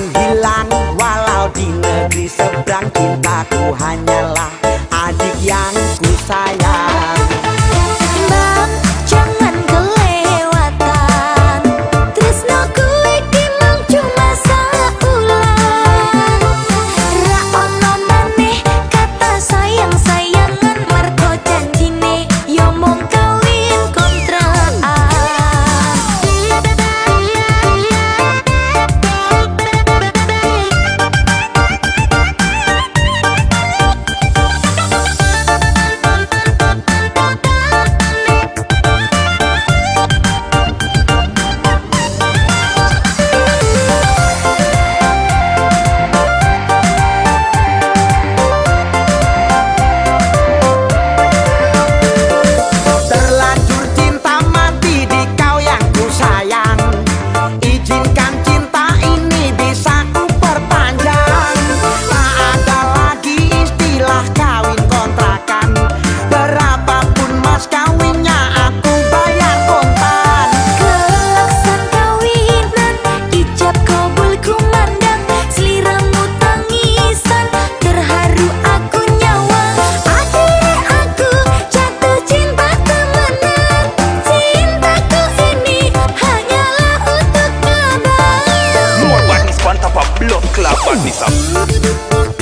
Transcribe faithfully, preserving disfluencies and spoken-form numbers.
hilang walau di negeri seberang. Cintaku hanyalah adik yang ku sayang. Bang, jangan kelewatan. Tresnoku iki mung cuma saulan. Ra ono maneh kata sayang-sayangan, mergo janjine yo mung kawin kontrakan. Terlanjur cinta mati di kau yang ku sayang. Izinkan cinta ini bisa ku perpanjang. Tak ada lagi istilah kawin kontrakan. Berapapun mas kawinnya aku bayar kontan. Kelaksan kawinan, ijab kabul kumandang. Seliramu tangisan, terharu aku nyawang. Akhirnya aku jatuh cinta temenan. Cintaku ini hanyalah untuk abang. More badness, pantapa blood clot badness.